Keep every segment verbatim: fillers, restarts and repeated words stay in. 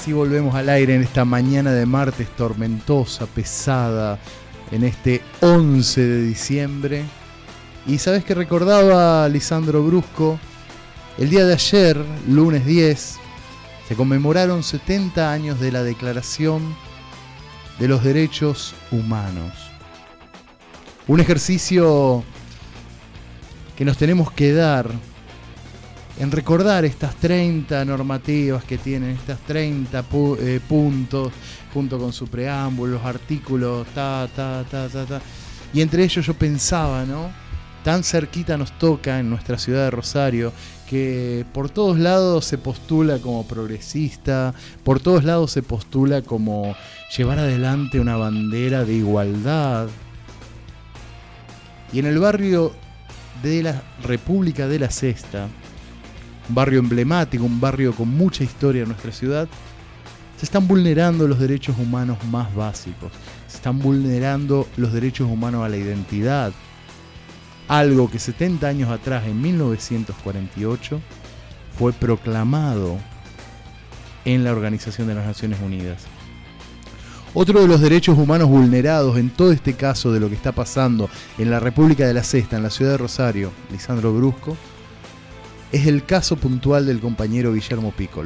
Así volvemos al aire en esta mañana de martes tormentosa, pesada, en este once de diciembre. Y sabes que recordaba Lisandro Brusco, el día de ayer, lunes diez, se conmemoraron setenta años de la Declaración de los Derechos Humanos. Un ejercicio que nos tenemos que dar en recordar estas treinta normativas que tienen, estas treinta pu- eh, puntos, junto con su preámbulo, los artículos, ta, ta, ta, ta, ta. Y entre ellos yo pensaba, ¿no? Tan cerquita nos toca en nuestra ciudad de Rosario, que por todos lados se postula como progresista, por todos lados se postula como llevar adelante una bandera de igualdad. Y en el barrio de la República de la Sexta, un barrio emblemático, un barrio con mucha historia en nuestra ciudad, se están vulnerando los derechos humanos más básicos, se están vulnerando los derechos humanos a la identidad, algo que setenta años atrás, en mil novecientos cuarenta y ocho, fue proclamado en la Organización de las Naciones Unidas. Otro de los derechos humanos vulnerados en todo este caso de lo que está pasando en la República de la Sexta, en la ciudad de Rosario, Lisandro Brusco, es el caso puntual del compañero Guillermo Piccolo,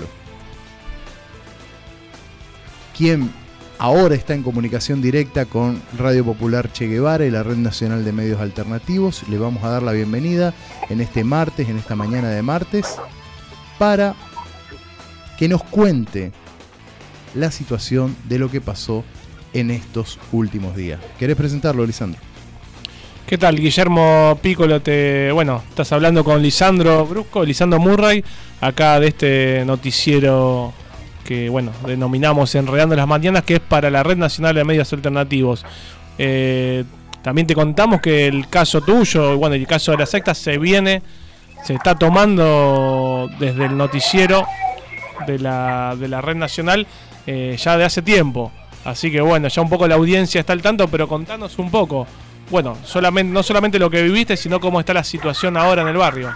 quien ahora está en comunicación directa con Radio Popular Che Guevara y la Red Nacional de Medios Alternativos. Le vamos a dar la bienvenida en este martes, en esta mañana de martes, para que nos cuente la situación de lo que pasó en estos últimos días. ¿Querés presentarlo, Lisandro? ¿Qué tal, Guillermo Piccolo? Te, bueno, estás hablando con Lisandro Brusco, Lisandro Murray, acá de este noticiero que, bueno, denominamos Enredando las Mañanas, que es para la Red Nacional de Medios Alternativos. Eh, también te contamos que el caso tuyo, bueno, el caso de la secta se viene, se está tomando desde el noticiero de la, de la Red Nacional eh, ya de hace tiempo. Así que, bueno, ya un poco la audiencia está al tanto, pero contanos un poco. Bueno, solamente, no solamente lo que viviste, sino cómo está la situación ahora en el barrio.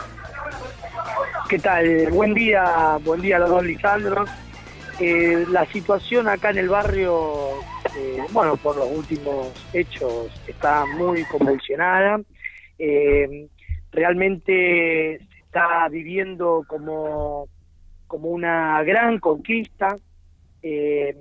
¿Qué tal? Buen día, buen día a los dos, Lisandro. Eh, la situación acá en el barrio, eh, bueno, por los últimos hechos, está muy convulsionada. Eh, realmente se está viviendo como, como una gran conquista eh,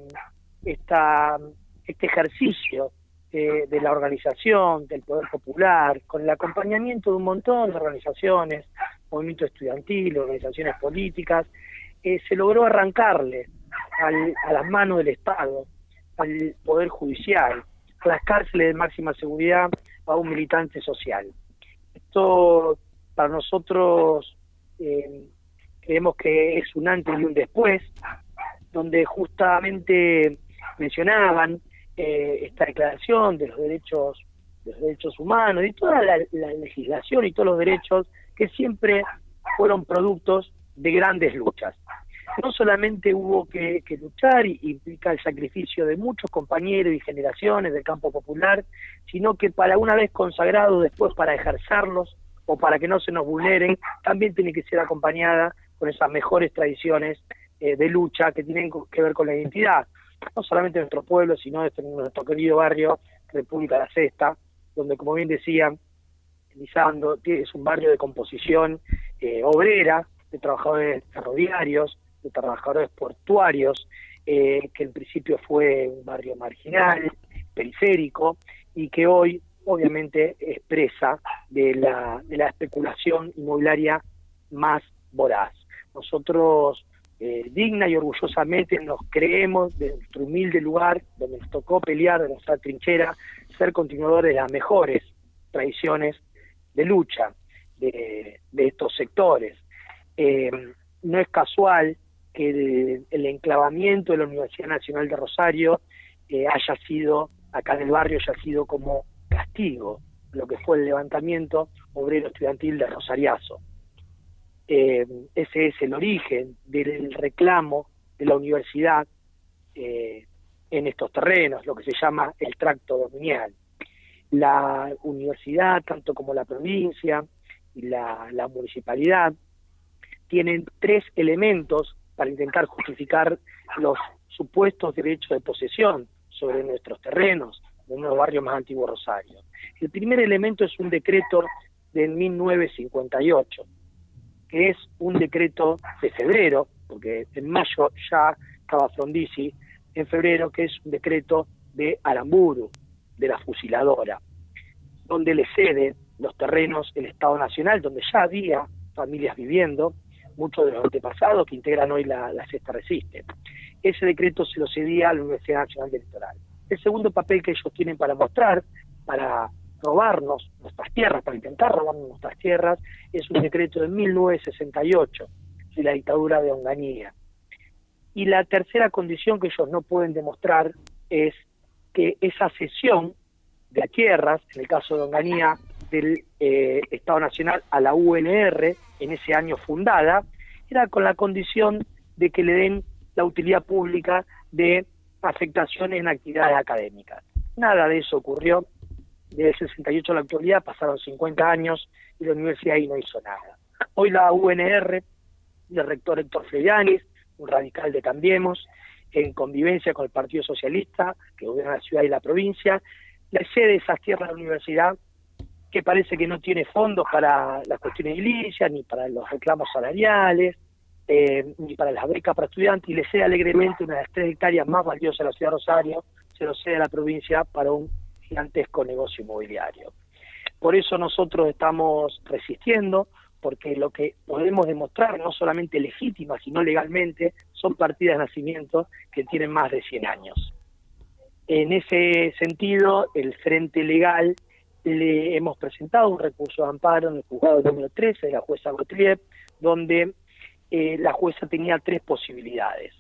esta, este ejercicio De, de la organización, del Poder Popular, con el acompañamiento de un montón de organizaciones, movimiento estudiantil, organizaciones políticas, eh, se logró arrancarle al, a las manos del Estado, al Poder Judicial, a las cárceles de máxima seguridad, a un militante social. Esto para nosotros eh, creemos que es un antes y un después, donde justamente mencionaban Eh, esta declaración de los derechos de los derechos humanos y toda la, la legislación y todos los derechos que siempre fueron productos de grandes luchas. No solamente hubo que, que luchar y implica el sacrificio de muchos compañeros y generaciones del campo popular, sino que para una vez consagrados después para ejercerlos o para que no se nos vulneren, también tiene que ser acompañada con esas mejores tradiciones eh, de lucha que tienen que ver con la identidad, no solamente de nuestro pueblo, sino de nuestro querido barrio, República de la Sexta, donde, como bien decía Lisandro, es un barrio de composición eh, obrera, de trabajadores ferroviarios, de trabajadores portuarios, eh, que en principio fue un barrio marginal, periférico, y que hoy, obviamente, es presa de la, de la especulación inmobiliaria más voraz. Nosotros, Eh, digna y orgullosamente nos creemos de nuestro humilde lugar donde nos tocó pelear de nuestra trinchera, ser continuadores de las mejores tradiciones de lucha de, de estos sectores. Eh, no es casual que el, el enclavamiento de la Universidad Nacional de Rosario eh, haya sido, acá en el barrio, haya sido como castigo, lo que fue el levantamiento obrero estudiantil de Rosariazo. Eh, ese es el origen del reclamo de la universidad eh, en estos terrenos, lo que se llama el tracto dominial. La universidad, tanto como la provincia y la, la municipalidad, tienen tres elementos para intentar justificar los supuestos derechos de posesión sobre nuestros terrenos, de uno de los barrios más antiguos de Rosario. El primer elemento es un decreto de mil novecientos cincuenta y ocho, que es un decreto de febrero, porque en mayo ya estaba Frondizi, en febrero, que es un decreto de Aramburu, de la fusiladora, donde le cede los terrenos el Estado Nacional, donde ya había familias viviendo, muchos de los antepasados que integran hoy la, la Sexta Resiste. Ese decreto se lo cedía a la Universidad Nacional del Litoral. El segundo papel que ellos tienen para mostrar, para robarnos nuestras tierras, para intentar robarnos nuestras tierras, es un decreto de mil novecientos sesenta y ocho, de la dictadura de Onganía. Y la tercera condición que ellos no pueden demostrar es que esa cesión de tierras, en el caso de Onganía, del eh, Estado Nacional a la U N R, en ese año fundada, era con la condición de que le den la utilidad pública de afectaciones en actividades académicas. Nada de eso ocurrió. Desde el sesenta y ocho a la actualidad pasaron cincuenta años y la universidad ahí no hizo nada. Hoy la U N R, el rector Héctor Fleianis, un radical de Cambiemos, en convivencia con el Partido Socialista, que gobierna la ciudad y la provincia, le cede esas tierras a la universidad, que parece que no tiene fondos para las cuestiones edilicias, ni para los reclamos salariales, eh, ni para las becas para estudiantes, y le cede alegremente una de las tres hectáreas más valiosas de la ciudad de Rosario, se lo cede a la provincia para un gigantesco negocio inmobiliario. Por eso nosotros estamos resistiendo, porque lo que podemos demostrar, no solamente legítima, sino legalmente, son partidas de nacimiento que tienen más de cien años. En ese sentido, el Frente Legal le hemos presentado un recurso de amparo en el juzgado número trece de la jueza Gottlieb, donde eh, la jueza tenía tres posibilidades.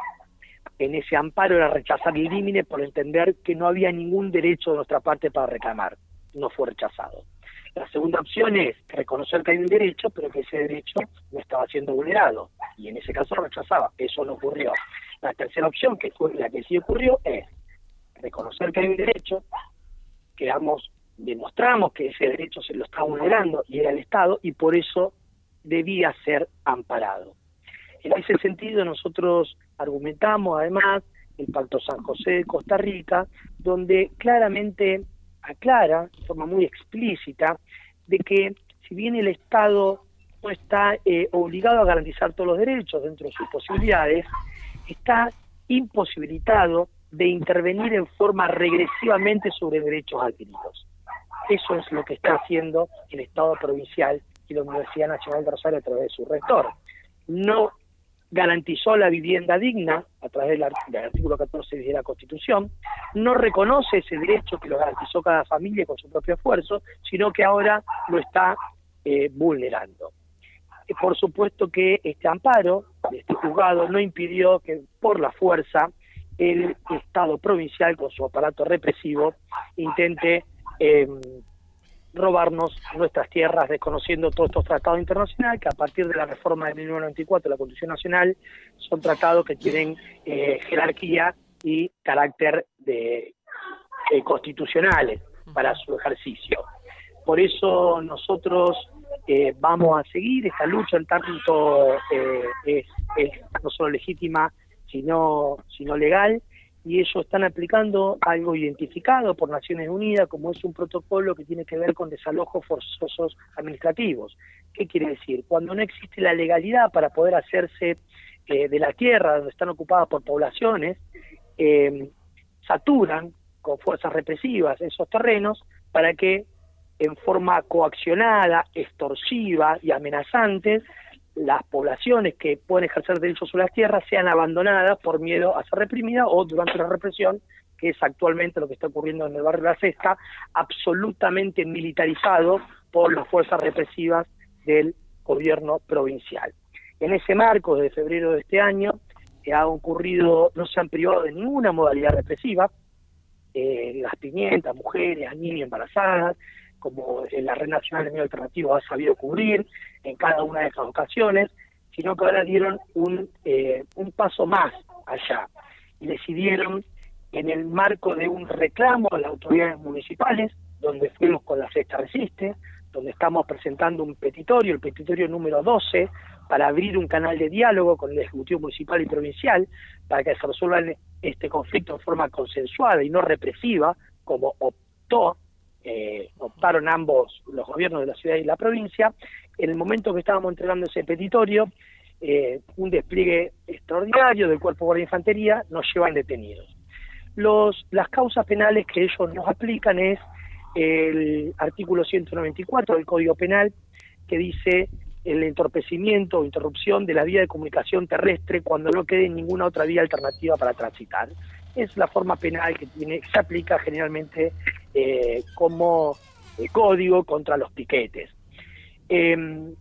En ese amparo era rechazar el límite por entender que no había ningún derecho de nuestra parte para reclamar. No fue rechazado. La segunda opción es reconocer que hay un derecho, pero que ese derecho no estaba siendo vulnerado, y en ese caso rechazaba. Eso no ocurrió. La tercera opción, que fue la que sí ocurrió, es reconocer que hay un derecho, quedamos, demostramos que ese derecho se lo está vulnerando y era el Estado, y por eso debía ser amparado. En ese sentido nosotros argumentamos además el Pacto San José de Costa Rica, donde claramente aclara de forma muy explícita de que si bien el Estado no está eh, obligado a garantizar todos los derechos dentro de sus posibilidades, está imposibilitado de intervenir en forma regresivamente sobre derechos adquiridos. Eso es lo que está haciendo el Estado provincial y la Universidad Nacional de Rosario a través de su rector. No garantizó la vivienda digna a través del, art del artículo catorce de la Constitución, no reconoce ese derecho que lo garantizó cada familia con su propio esfuerzo, sino que ahora lo está eh, vulnerando. Eh, por supuesto que este amparo de este juzgado no impidió que por la fuerza el Estado provincial con su aparato represivo intente eh, robarnos nuestras tierras, desconociendo todos estos tratados internacionales que a partir de la reforma de mil novecientos noventa y cuatro de la Constitución Nacional son tratados que tienen eh, jerarquía y carácter de eh, constitucionales para su ejercicio. Por eso nosotros eh, vamos a seguir esta lucha, en tanto eh, es, es no solo legítima sino, sino legal, y ellos están aplicando algo identificado por Naciones Unidas como es un protocolo que tiene que ver con desalojos forzosos administrativos. ¿Qué quiere decir? Cuando no existe la legalidad para poder hacerse eh, de la tierra donde están ocupadas por poblaciones, eh, saturan con fuerzas represivas esos terrenos para que en forma coaccionada, extorsiva y amenazante, las poblaciones que pueden ejercer derechos sobre las tierras sean abandonadas por miedo a ser reprimidas o durante la represión, que es actualmente lo que está ocurriendo en el barrio La Sexta, absolutamente militarizado por las fuerzas represivas del gobierno provincial. En ese marco, desde febrero de este año, eh, ha ocurrido, no se han privado de ninguna modalidad represiva, eh, las pimientas, mujeres, niños embarazadas, como la Red Nacional de Medios Alternativos ha sabido cubrir en cada una de esas ocasiones, sino que ahora dieron un, eh, un paso más allá y decidieron, en el marco de un reclamo a las autoridades municipales, donde fuimos con la Sexta Resiste, donde estamos presentando un petitorio, el petitorio número doce, para abrir un canal de diálogo con el Ejecutivo Municipal y Provincial, para que se resuelvan este conflicto en forma consensuada y no represiva, como optó, eh, optaron ambos los gobiernos de la ciudad y la provincia. En el momento que estábamos entregando ese petitorio, eh, un despliegue extraordinario del Cuerpo de Guardia de Infantería nos llevan detenidos. Los, las causas penales que ellos nos aplican es el artículo ciento noventa y cuatro del Código Penal, que dice el entorpecimiento o interrupción de la vía de comunicación terrestre cuando no quede ninguna otra vía alternativa para transitar. Es la forma penal que tiene, se aplica generalmente eh, como eh, código contra los piquetes. Eh,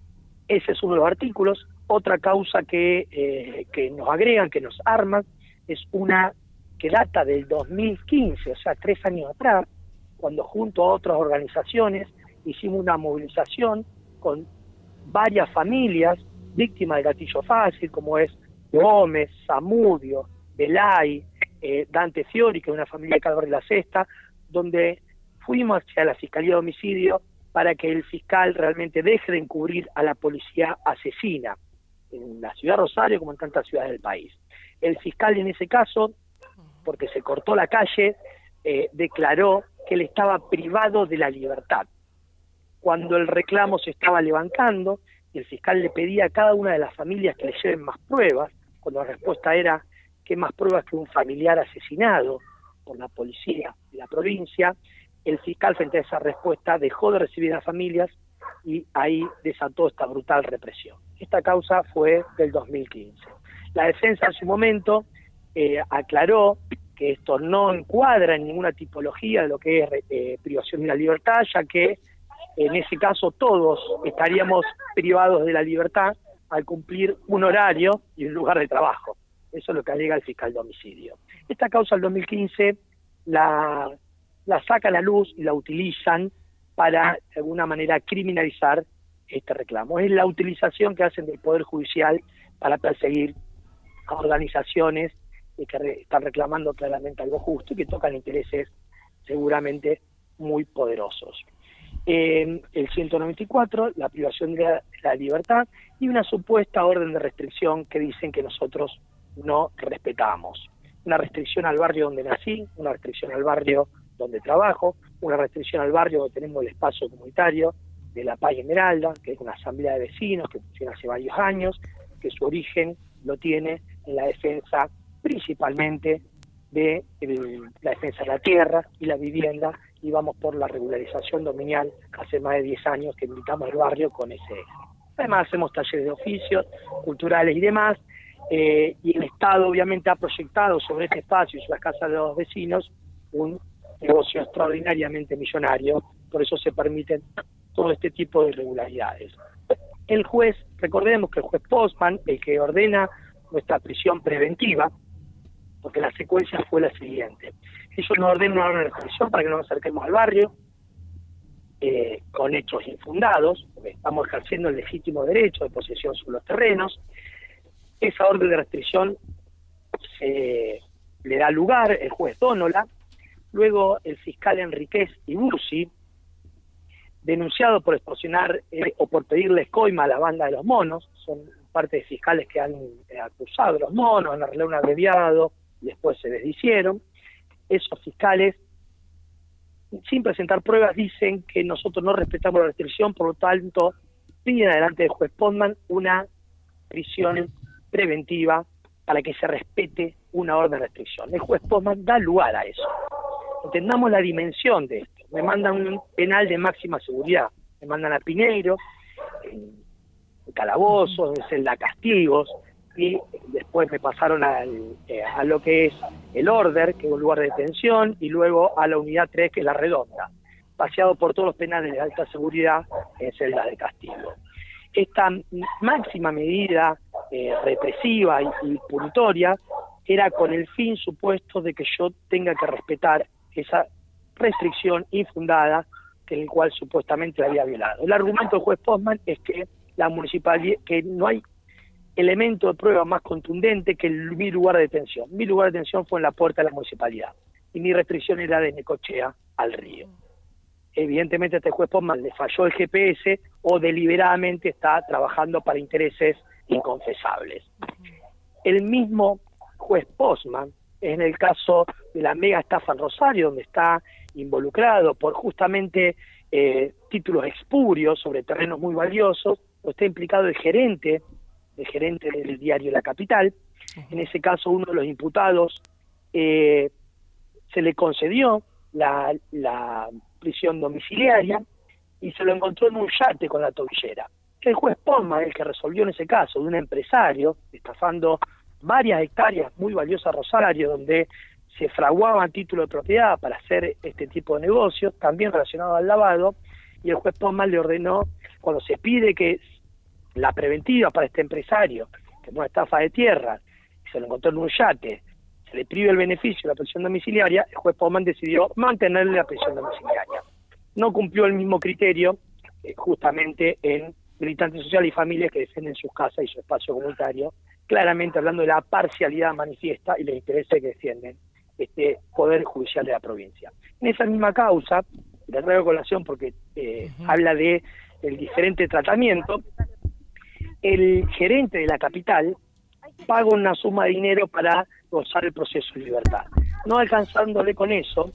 ese es uno de los artículos. Otra causa que, eh, que nos agregan, que nos arman, es una que data del dos mil quince, o sea, tres años atrás, cuando junto a otras organizaciones hicimos una movilización con varias familias víctimas del gatillo fácil, como es Gómez, Zamudio, Belay, eh, Dante Fiori, que es una familia de Calvar de la Cesta, donde fuimos hacia la Fiscalía de Homicidio para que el fiscal realmente deje de encubrir a la policía asesina, en la ciudad de Rosario como en tantas ciudades del país. El fiscal en ese caso, porque se cortó la calle, eh, declaró que él estaba privado de la libertad. Cuando el reclamo se estaba levantando, el fiscal le pedía a cada una de las familias que le lleven más pruebas, cuando la respuesta era que más pruebas que un familiar asesinado por la policía de la provincia, el fiscal frente a esa respuesta dejó de recibir a las familias y ahí desató esta brutal represión. Esta causa fue del dos mil quince. La defensa en su momento eh, aclaró que esto no encuadra en ninguna tipología de lo que es eh, privación de la libertad, ya que en ese caso todos estaríamos privados de la libertad al cumplir un horario y un lugar de trabajo. Eso es lo que alega el fiscal de homicidio. Esta causa del dos mil quince la, la saca a la luz y la utilizan para, de alguna manera, criminalizar este reclamo. Es la utilización que hacen del Poder Judicial para perseguir a organizaciones que re, están reclamando claramente algo justo y que tocan intereses seguramente muy poderosos. Eh, el ciento noventa y cuatro, la privación de la, de la libertad, y una supuesta orden de restricción que dicen que nosotros no respetamos. Una restricción al barrio donde nací, una restricción al barrio donde trabajo, una restricción al barrio donde tenemos el espacio comunitario de La Paz y Esmeralda, que es una asamblea de vecinos que funciona hace varios años, que su origen lo tiene en la defensa principalmente de el, la defensa de la tierra y la vivienda, y vamos por la regularización dominial hace más de diez años que militamos el barrio con ese eje. Además hacemos talleres de oficios, culturales y demás, eh, y el Estado obviamente ha proyectado sobre este espacio y sobre las casas de los vecinos un negocio extraordinariamente millonario, por eso se permiten todo este tipo de irregularidades. El juez, recordemos que el juez Postman, el que ordena nuestra prisión preventiva, porque la secuencia fue la siguiente: ellos nos ordenan una orden de restricción para que no nos acerquemos al barrio, eh, con hechos infundados, porque estamos ejerciendo el legítimo derecho de posesión sobre los terrenos. Esa orden de restricción se le da lugar el juez Dónola, luego el fiscal Enríquez Ibursi, denunciado por extorsionar eh, o por pedirles coima a la banda de los monos. Son parte de fiscales que han eh, acusado a los monos, han arreglado un abreviado, después se deshicieron. Esos fiscales, sin presentar pruebas, dicen que nosotros no respetamos la restricción, por lo tanto piden adelante del juez Postman una prisión preventiva para que se respete una orden de restricción. El juez Postman da lugar a eso. Entendamos la dimensión de esto. Me mandan un penal de máxima seguridad, me mandan a Pineiro, en calabozos, en celda castigos, y después me pasaron al, eh, a lo que es el Order, que es un lugar de detención, y luego a la unidad tres, que es la Redonda, paseado por todos los penales de alta seguridad en celdas de castigo. Esta máxima medida eh, represiva y, y punitoria era con el fin supuesto de que yo tenga que respetar esa restricción infundada que en el cual supuestamente la había violado. El argumento del juez Postman es que la municipalidad, que no hay elemento de prueba más contundente que el, mi lugar de detención. Mi lugar de detención fue en la puerta de la municipalidad y mi restricción era de Necochea al río. Evidentemente a este juez Postman le falló el G P S o deliberadamente está trabajando para intereses inconfesables. El mismo juez Postman, en el caso de la mega estafa en Rosario, donde está involucrado por justamente eh, títulos espurios sobre terrenos muy valiosos, está implicado el gerente, el gerente del diario La Capital. En ese caso, uno de los imputados eh, se le concedió la, la prisión domiciliaria y se lo encontró en un yate con la tobillera. El juez Postman, el que resolvió en ese caso, de un empresario estafando varias hectáreas muy valiosas a Rosario, donde se fraguaban títulos de propiedad para hacer este tipo de negocios, también relacionado al lavado, y el juez Postman le ordenó, cuando se pide que la preventiva para este empresario, que es una estafa de tierra, se lo encontró en un yate, se le prive el beneficio de la prisión domiciliaria, el juez Postman decidió mantenerle la prisión domiciliaria. No cumplió el mismo criterio eh, justamente en militantes sociales y familias que defienden sus casas y su espacio comunitario, claramente hablando de la parcialidad manifiesta y los intereses que defienden este Poder Judicial de la provincia. En esa misma causa, la traigo a colación porque eh, uh-huh. habla de el diferente tratamiento, el gerente de La Capital paga una suma de dinero para gozar el proceso de libertad. No alcanzándole con eso,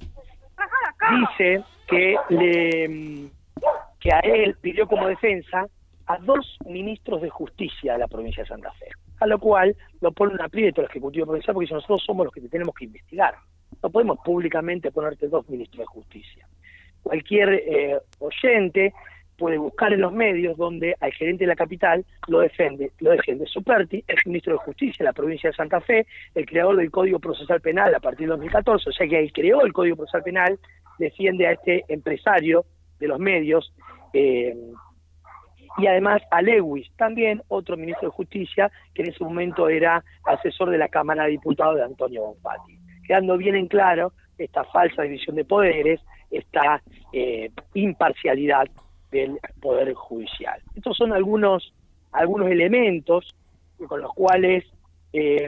dice que, le, que a él pidió como defensa a dos ministros de justicia de la provincia de Santa Fe, a lo cual lo pone un aprieto el Ejecutivo Provincial porque nosotros somos los que te tenemos que investigar. No podemos públicamente ponerte dos ministros de justicia. Cualquier eh, oyente puede buscar en los medios donde al gerente de La Capital lo defiende, lo defiende Superti, el ministro de Justicia de la provincia de Santa Fe, el creador del Código Procesal Penal a partir del dos mil catorce, o sea que él creó el Código Procesal Penal, defiende a este empresario de los medios, eh, y además a Lewis, también otro ministro de Justicia, que en ese momento era asesor de la Cámara de Diputados de Antonio Bonfatti, quedando bien en claro esta falsa división de poderes, esta eh, imparcialidad del Poder Judicial. Estos son algunos algunos elementos con los cuales eh,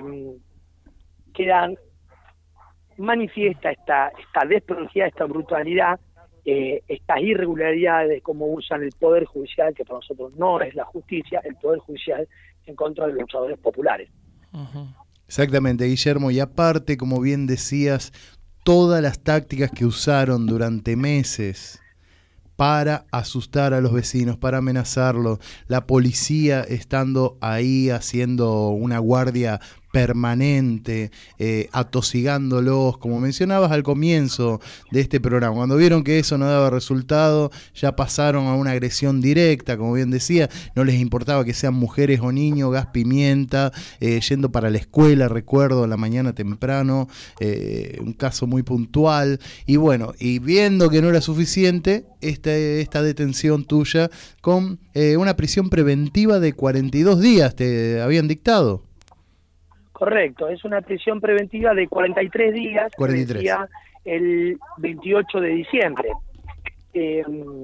quedan manifiesta esta, esta desprolijidad, esta brutalidad, eh, estas irregularidades de cómo usan el Poder Judicial, que para nosotros no es la justicia, el Poder Judicial en contra de los luchadores populares. Uh-huh. Exactamente, Guillermo, y aparte, como bien decías, todas las tácticas que usaron durante meses para asustar a los vecinos, para amenazarlos, la policía estando ahí haciendo una guardia permanente, eh, atosigándolos, como mencionabas al comienzo de este programa. Cuando vieron que eso no daba resultado, ya pasaron a una agresión directa, como bien decía, no les importaba que sean mujeres o niños, gas pimienta, eh, yendo para la escuela, recuerdo, a la mañana temprano, eh, un caso muy puntual, y bueno, y viendo que no era suficiente, esta, esta detención tuya con eh, una prisión preventiva de cuarenta y dos días te habían dictado. Correcto, es una prisión preventiva de cuarenta y tres días, cuarenta y tres. Que vencía el veintiocho de diciembre. Eh,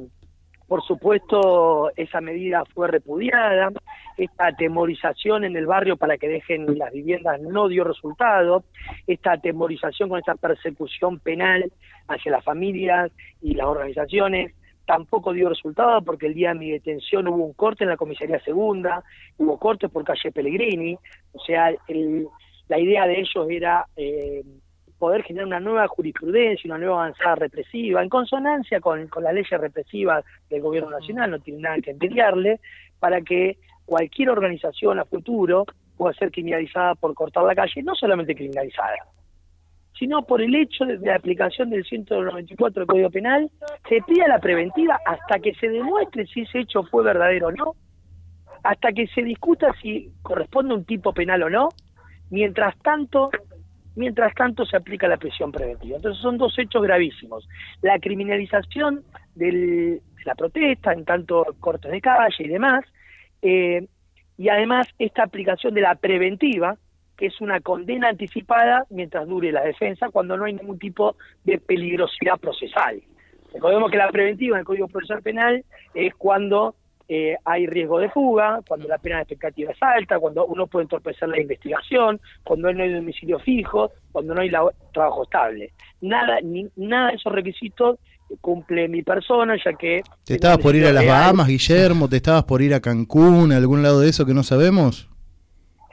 por supuesto, esa medida fue repudiada, esta atemorización en el barrio para que dejen las viviendas no dio resultado, esta atemorización con esta persecución penal hacia las familias y las organizaciones tampoco dio resultado, porque el día de mi detención hubo un corte en la comisaría segunda, hubo cortes por calle Pellegrini, o sea, el, la idea de ellos era eh, poder generar una nueva jurisprudencia, una nueva avanzada represiva, en consonancia con, con las leyes represivas del gobierno nacional, no tiene nada que envidiarle, para que cualquier organización a futuro pueda ser criminalizada por cortar la calle, no solamente criminalizada, sino por el hecho de la aplicación del ciento noventa y cuatro del Código Penal, se pida la preventiva hasta que se demuestre si ese hecho fue verdadero o no, hasta que se discuta si corresponde a un tipo penal o no, mientras tanto, mientras tanto se aplica la prisión preventiva. Entonces son dos hechos gravísimos. La criminalización del, de la protesta, en tanto cortes de calle y demás, eh, y además esta aplicación de la preventiva, que es una condena anticipada mientras dure la defensa, cuando no hay ningún tipo de peligrosidad procesal. Recordemos que la preventiva en el Código Procesal Penal es cuando eh, hay riesgo de fuga, cuando la pena de expectativa es alta, cuando uno puede entorpecer la investigación, cuando no hay domicilio fijo, cuando no hay la, trabajo estable. Nada, ni, nada de esos requisitos cumple mi persona, ya que... ¿Te estabas por ir a las Bahamas, Guillermo? ¿Te estabas por ir a Cancún, a algún lado de eso que no sabemos?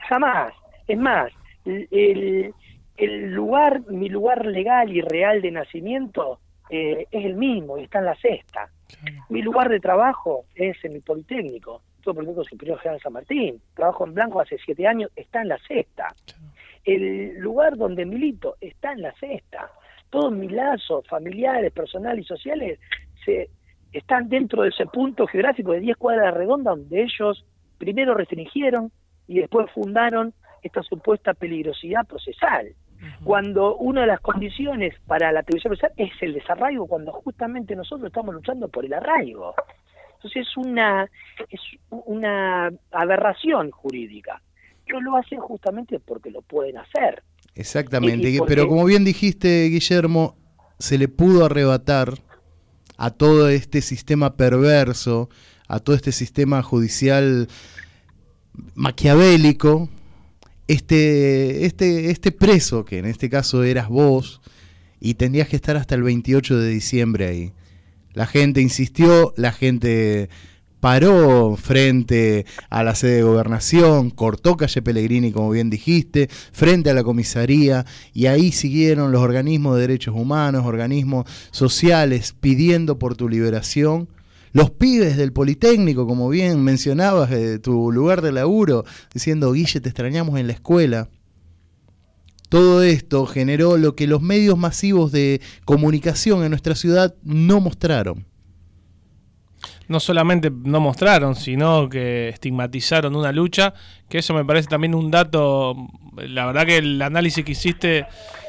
jamás. Es más, el, el lugar, mi lugar legal y real de nacimiento eh, es el mismo y está en la Sexta. Claro. Mi lugar de trabajo es en el Politécnico, el Politécnico Superior General San Martín. Trabajo en blanco hace siete años, está en la Sexta. Claro. El lugar donde milito está en la Sexta. Todos mis lazos familiares, personales y sociales se están dentro de ese punto geográfico de diez cuadras redondas donde ellos primero restringieron y después fundaron esta supuesta peligrosidad procesal. Uh-huh. Cuando una de las condiciones para la peligrosidad procesal es el desarraigo, cuando justamente nosotros estamos luchando por el arraigo. Entonces es una, es una aberración jurídica. Pero lo hacen justamente porque lo pueden hacer. Exactamente, porque... pero como bien dijiste, Guillermo, se le pudo arrebatar a todo este sistema perverso, a todo este sistema judicial maquiavélico, este, este, este preso, que en este caso eras vos, y tendrías que estar hasta el veintiocho de diciembre ahí. La gente insistió, la gente paró frente a la sede de Gobernación, cortó calle Pellegrini, como bien dijiste, frente a la comisaría, y ahí siguieron los organismos de derechos humanos, organismos sociales, pidiendo por tu liberación. Los pibes del Politécnico, como bien mencionabas, de tu lugar de laburo, diciendo, Guille, te extrañamos en la escuela. Todo esto generó lo que los medios masivos de comunicación en nuestra ciudad no mostraron. No solamente no mostraron, sino que estigmatizaron una lucha, que eso me parece también un dato, la verdad que el análisis que hiciste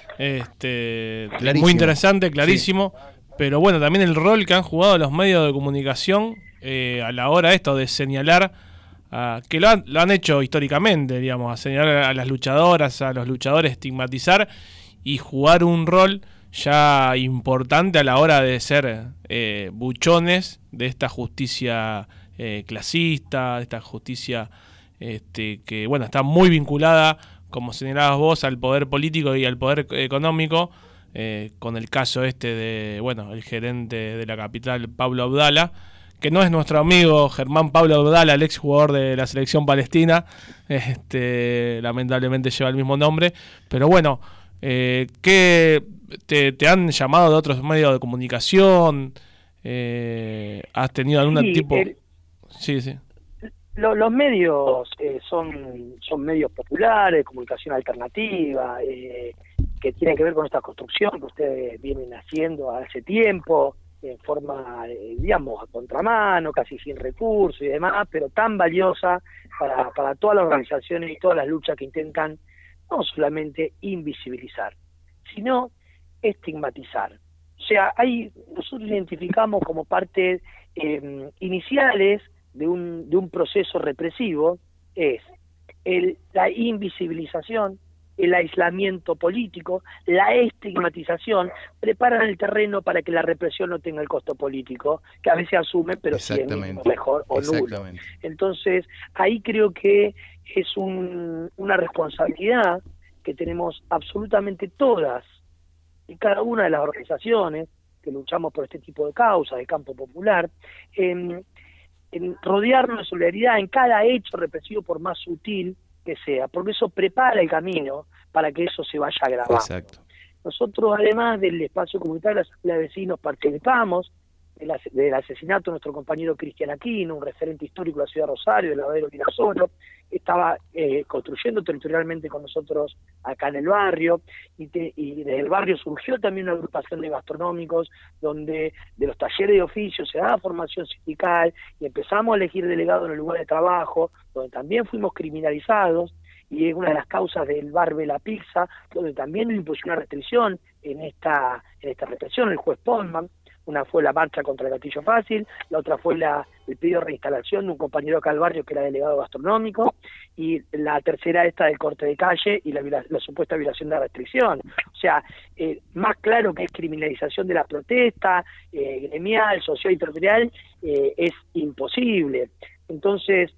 este, muy interesante, clarísimo, sí. Pero bueno, también el rol que han jugado los medios de comunicación eh, a la hora esto de señalar, uh, que lo han, lo han hecho históricamente, digamos, a señalar a las luchadoras, a los luchadores, estigmatizar y jugar un rol ya importante a la hora de ser eh, buchones de esta justicia eh, clasista, de esta justicia este, que bueno está muy vinculada, como señalabas vos, al poder político y al poder económico, eh, con el caso este de bueno el gerente de la capital, Pablo Abdala, que no es nuestro amigo Germán Pablo Abdala, el ex jugador de la selección palestina, este, lamentablemente lleva el mismo nombre, pero bueno, eh, ¿qué te, te han llamado de otros medios de comunicación? Eh, ¿Has tenido algún sí, tipo...? El, sí, sí. Lo, los medios eh, son, son medios populares, comunicación alternativa, eh, que tienen que ver con esta construcción que ustedes vienen haciendo hace tiempo, en forma, eh, digamos, a contramano, casi sin recursos y demás, pero tan valiosa para, para todas las organizaciones y todas las luchas que intentan no solamente invisibilizar, sino estigmatizar. O sea, hay, nosotros identificamos como parte eh, iniciales de un, de un proceso represivo, es el, la invisibilización, el aislamiento político, la estigmatización, preparan el terreno para que la represión no tenga el costo político, que a veces asume, pero si es mejor o nulo. Entonces, ahí creo que es un, una responsabilidad que tenemos absolutamente todas y cada una de las organizaciones que luchamos por este tipo de causas de campo popular, en, en rodearnos de solidaridad en cada hecho represivo, por más sutil que sea, porque eso prepara el camino para que eso se vaya grabando. Exacto. Nosotros, además del espacio comunitario de la Asamblea de Vecinos, participamos del, del asesinato de nuestro compañero Cristian Aquino, un referente histórico de la ciudad de Rosario, de Lavadero Virasoro. Estaba eh, construyendo territorialmente con nosotros acá en el barrio, y, te, y desde el barrio surgió también una agrupación de gastronómicos donde de los talleres de oficio se daba formación sindical y empezamos a elegir delegados en el lugar de trabajo, donde también fuimos criminalizados, y es una de las causas del bar de la pizza, donde también impuso una restricción en esta, en esta represión, el juez Polman. Una fue la marcha contra el gatillo fácil, la otra fue la, el pedido de reinstalación de un compañero acá del barrio que era delegado gastronómico, y la tercera esta del corte de calle y la, la supuesta violación de la restricción. O sea, eh, más claro que es criminalización de la protesta, eh, gremial, social y territorial, eh, es imposible. Entonces,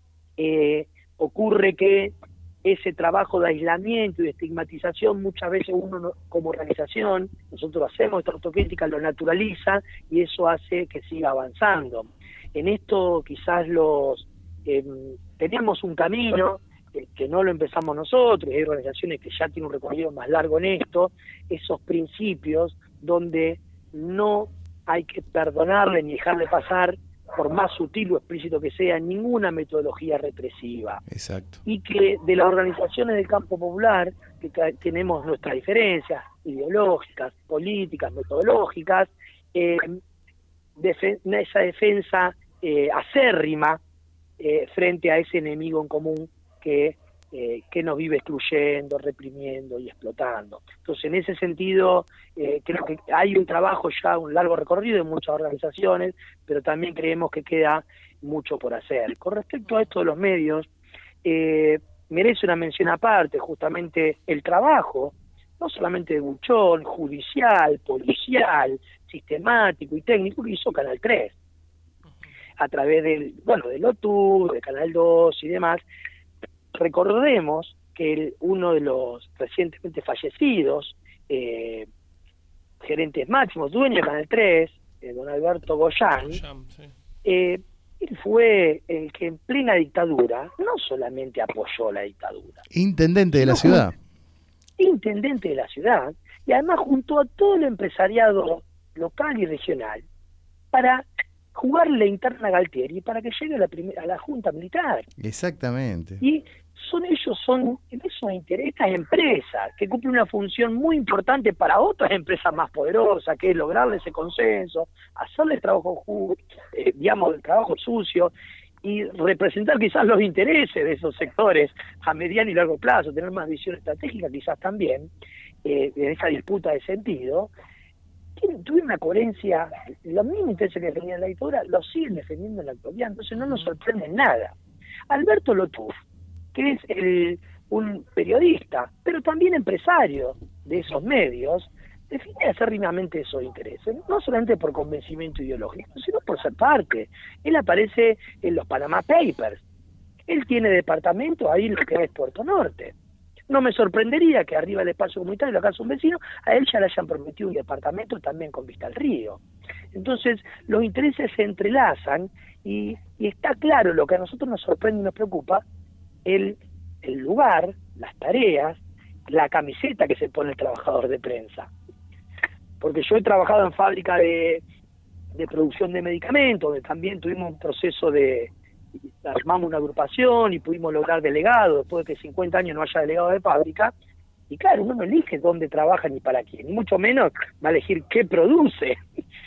eh, ocurre que ese trabajo de aislamiento y de estigmatización, muchas veces uno no, como organización, nosotros hacemos esta autocrítica, lo naturaliza y eso hace que siga avanzando. En esto quizás los eh, tenemos un camino, eh, que no lo empezamos nosotros, hay organizaciones que ya tienen un recorrido más largo en esto, esos principios donde no hay que perdonarle ni dejarle pasar, por más sutil o explícito que sea, ninguna metodología represiva. Exacto. Y que de las organizaciones del campo popular, que tenemos nuestras diferencias ideológicas, políticas, metodológicas, eh, defen- esa defensa eh, acérrima eh, frente a ese enemigo en común que, eh, que nos vive excluyendo, reprimiendo y explotando. Entonces, en ese sentido, eh, creo que hay un trabajo ya, un largo recorrido en muchas organizaciones, pero también creemos que queda mucho por hacer. Con respecto a esto de los medios, eh, merece una mención aparte justamente el trabajo, no solamente de Buchón, judicial, policial, sistemático y técnico que hizo Canal tres, a través del, bueno, del O T U, de Canal dos y demás. Recordemos que el, uno de los recientemente fallecidos eh, gerentes máximos, dueño de Canal tres, eh, don Alberto Goyán, Goyán, sí. eh, él fue el que en plena dictadura no solamente apoyó la dictadura, Intendente de la no, ciudad. intendente de la ciudad, y además junto a todo el empresariado local y regional para jugarle interna a Galtieri para que llegue a la, primer, a la Junta Militar. Exactamente. Y son ellos, son esos intereses, estas empresas que cumplen una función muy importante para otras empresas más poderosas, que es lograrle ese consenso, hacerle trabajo justo, eh, digamos, el trabajo sucio, y representar quizás los intereses de esos sectores a mediano y largo plazo, tener más visión estratégica quizás también, eh, en esa disputa de sentido. Tuve una coherencia, los mismos intereses que defendían la dictadura los siguen defendiendo en la actualidad, entonces no nos sorprende nada. Alberto Lotuf, que es el, un periodista, pero también empresario de esos medios, defiende acérrimamente esos intereses, no solamente por convencimiento ideológico, sino por ser parte. Él aparece en los Panama Papers, él tiene departamento ahí en lo que es Puerto Norte. No me sorprendería que arriba del espacio comunitario, la casa de un vecino, a él ya le hayan prometido un departamento también con vista al río. Entonces, los intereses se entrelazan y, y está claro lo que a nosotros nos sorprende y nos preocupa, el, el lugar, las tareas, la camiseta que se pone el trabajador de prensa. Porque yo he trabajado en fábrica de, de producción de medicamentos, donde también tuvimos un proceso de... armamos una agrupación y pudimos lograr delegados después de que cincuenta años no haya delegado de fábrica, y claro, uno no elige dónde trabaja ni para quién, ni mucho menos va a elegir qué produce,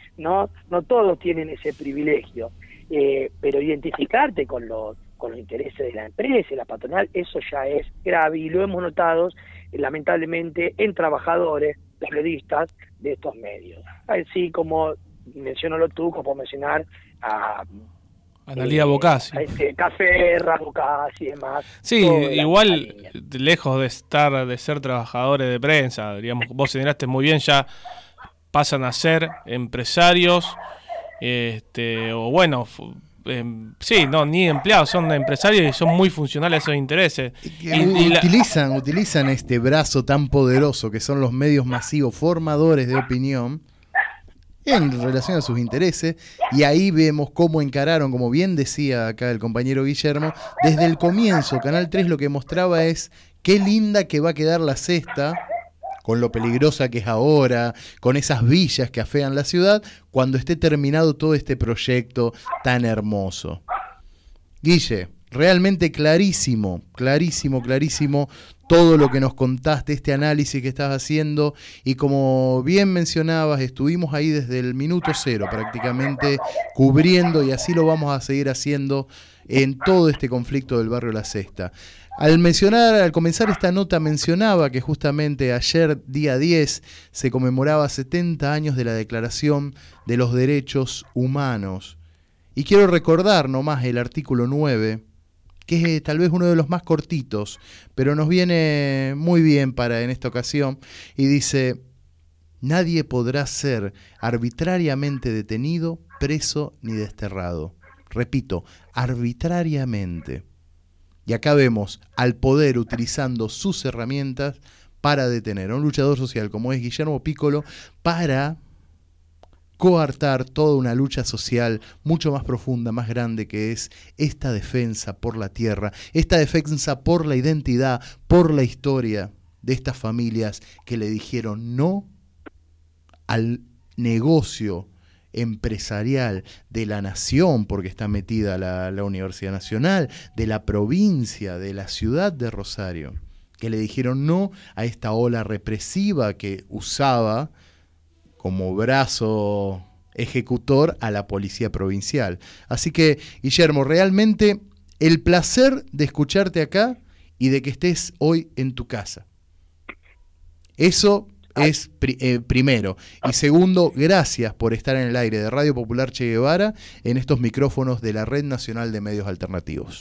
no no todos tienen ese privilegio, eh, pero identificarte con los con los intereses de la empresa y la patronal, eso ya es grave, y lo hemos notado eh, lamentablemente en trabajadores, periodistas de estos medios, así como mencionó lo tú, como mencionar a Analía eh, Bocassi. Este, Café, Bocassi y demás. Sí, igual, lejos de estar, de ser trabajadores de prensa, digamos, vos señalaste muy bien, ya pasan a ser empresarios, este, o bueno, eh, sí, no, ni empleados, son empresarios y son muy funcionales a esos intereses. Y, y, y la... utilizan, utilizan este brazo tan poderoso que son los medios masivos, formadores de opinión, en relación a sus intereses, y ahí vemos cómo encararon, como bien decía acá el compañero Guillermo, desde el comienzo. Canal tres lo que mostraba es qué linda que va a quedar la sexta, con lo peligrosa que es ahora, con esas villas que afean la ciudad, cuando esté terminado todo este proyecto tan hermoso. Guille, realmente clarísimo, clarísimo, clarísimo todo lo que nos contaste, este análisis que estás haciendo, y como bien mencionabas, estuvimos ahí desde el minuto cero prácticamente cubriendo, y así lo vamos a seguir haciendo en todo este conflicto del barrio La Sexta. Al mencionar, al comenzar esta nota mencionaba que justamente ayer, día diez, se conmemoraba setenta años de la Declaración de los Derechos Humanos. Y quiero recordar nomás el artículo nueve, que es tal vez uno de los más cortitos, pero nos viene muy bien para en esta ocasión, y dice: nadie podrá ser arbitrariamente detenido, preso ni desterrado. Repito, arbitrariamente. Y acá vemos al poder utilizando sus herramientas para detener a un luchador social como es Guillermo Pícolo, para coartar toda una lucha social mucho más profunda, más grande, que es esta defensa por la tierra, esta defensa por la identidad, por la historia de estas familias que le dijeron no al negocio empresarial de la nación, porque está metida la, la Universidad Nacional, de la provincia, de la ciudad de Rosario, que le dijeron no a esta ola represiva que usaba como brazo ejecutor a la policía provincial. Así que, Guillermo, realmente el placer de escucharte acá y de que estés hoy en tu casa. Eso es pri- eh, primero. Y segundo, gracias por estar en el aire de Radio Popular Che Guevara en estos micrófonos de la Red Nacional de Medios Alternativos.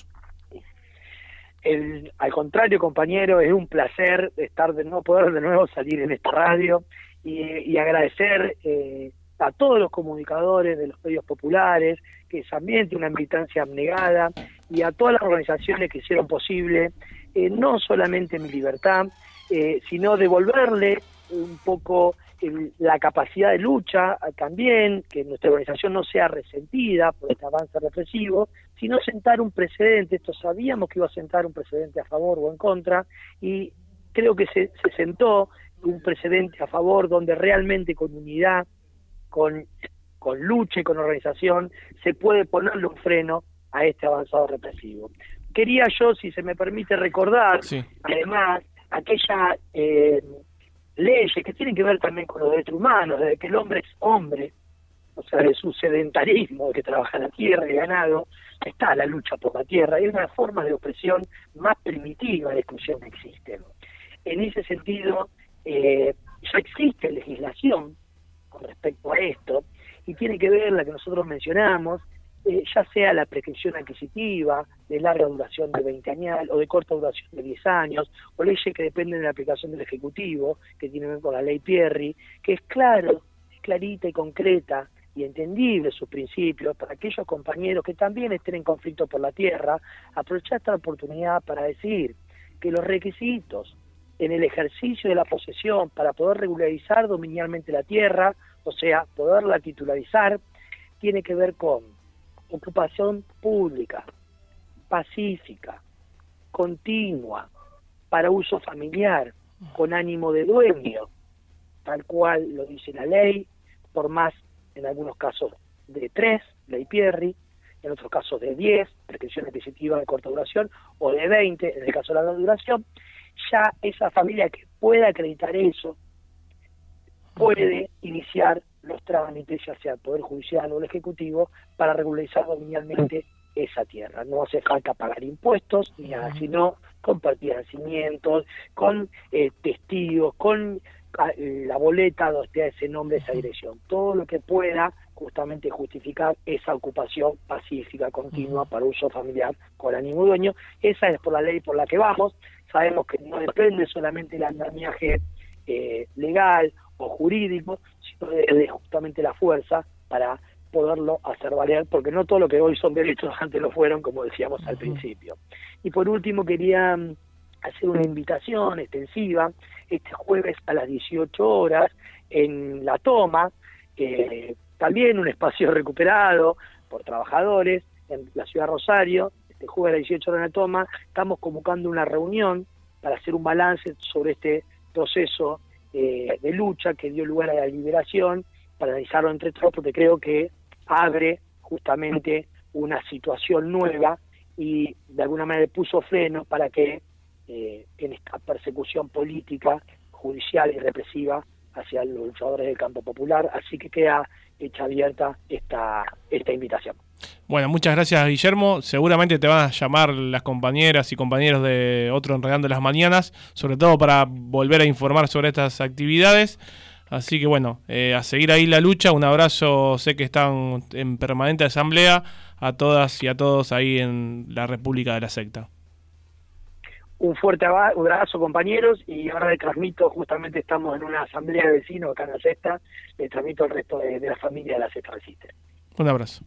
El, al contrario, compañero, es un placer estar de nuevo, poder de nuevo salir en esta radio y, y agradecer eh, a todos los comunicadores de los medios populares, que también tienen una militancia abnegada, y a todas las organizaciones que hicieron posible eh, no solamente mi libertad, eh, sino devolverle un poco el, la capacidad de lucha también, que nuestra organización no sea resentida por este avance represivo, sino sentar un precedente. Esto sabíamos que iba a sentar un precedente a favor o en contra, y creo que se, se sentó un precedente a favor donde realmente con unidad, con, con lucha y con organización se puede ponerle un freno a este avanzado represivo. Quería yo, si se me permite recordar, sí, además, aquella eh, leyes que tienen que ver también con los derechos humanos, desde que el hombre es hombre, o sea, de su sedentarismo, de que trabaja la tierra y ganado, está la lucha por la tierra, y es una forma de opresión más primitiva de exclusión que existe. En ese sentido, eh, ya existe legislación con respecto a esto, y tiene que ver la que nosotros mencionamos, eh, ya sea la prescripción adquisitiva de larga duración de veinte años o de corta duración de diez años, o leyes que dependen de la aplicación del Ejecutivo, que tiene que ver con la ley Pierri, que es claro, es clarita y concreta y entendible sus principios para aquellos compañeros que también estén en conflicto por la tierra. Aprovechar esta oportunidad para decir que los requisitos en el ejercicio de la posesión para poder regularizar dominialmente la tierra, o sea, poderla titularizar, tiene que ver con ocupación pública, pacífica, continua, para uso familiar, con ánimo de dueño, tal cual lo dice la ley, por más, en algunos casos, de tres, ley Pierri, en otros casos de diez, prescripción adquisitiva de corta duración, o de veinte, en el caso de la larga duración. Ya esa familia que pueda acreditar eso, puede iniciar los trámites, ya sea el Poder Judicial o el Ejecutivo, para regularizar dominialmente esa tierra. No hace falta pagar impuestos, ni nada, sino con financiamientos, con eh, testigos, con eh, la boleta donde esté ese nombre, esa dirección. Todo lo que pueda justamente justificar esa ocupación pacífica, continua, para uso familiar, con ánimo dueño. Esa es por la ley por la que vamos. Sabemos que no depende solamente del andamiaje eh, legal o jurídico, sino de, de justamente la fuerza para poderlo hacer valer, porque no todo lo que hoy son derechos antes lo fueron, como decíamos al principio. Y por último quería hacer una invitación extensiva este jueves a las dieciocho horas en La Toma, eh, también un espacio recuperado por trabajadores en la ciudad de Rosario. Este jueves a las dieciocho horas en La Toma estamos convocando una reunión para hacer un balance sobre este proceso eh, de lucha que dio lugar a la liberación, para analizarlo entre todos, porque creo que abre justamente una situación nueva y de alguna manera puso freno para que eh, en esta persecución política, judicial y represiva hacia los luchadores del campo popular. Así que queda hecha abierta esta, esta invitación. Bueno, muchas gracias, Guillermo. Seguramente te van a llamar las compañeras y compañeros de Otro Enredando las Mañanas, sobre todo para volver a informar sobre estas actividades. Así que bueno, eh, a seguir ahí la lucha. Un abrazo, sé que están en permanente asamblea, a todas y a todos ahí en la República de la Secta. Un fuerte abrazo, compañeros, y ahora le transmito, justamente estamos en una asamblea de vecinos acá en la Secta, le transmito al resto de, de la familia de la Secta Resiste. Un abrazo.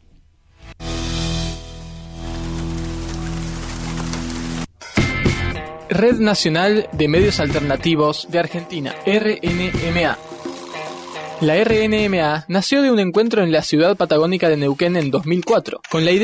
Red Nacional de Medios Alternativos de Argentina, R N M A. La R N M A nació de un encuentro en la ciudad patagónica de Neuquén en dos mil cuatro, con la idea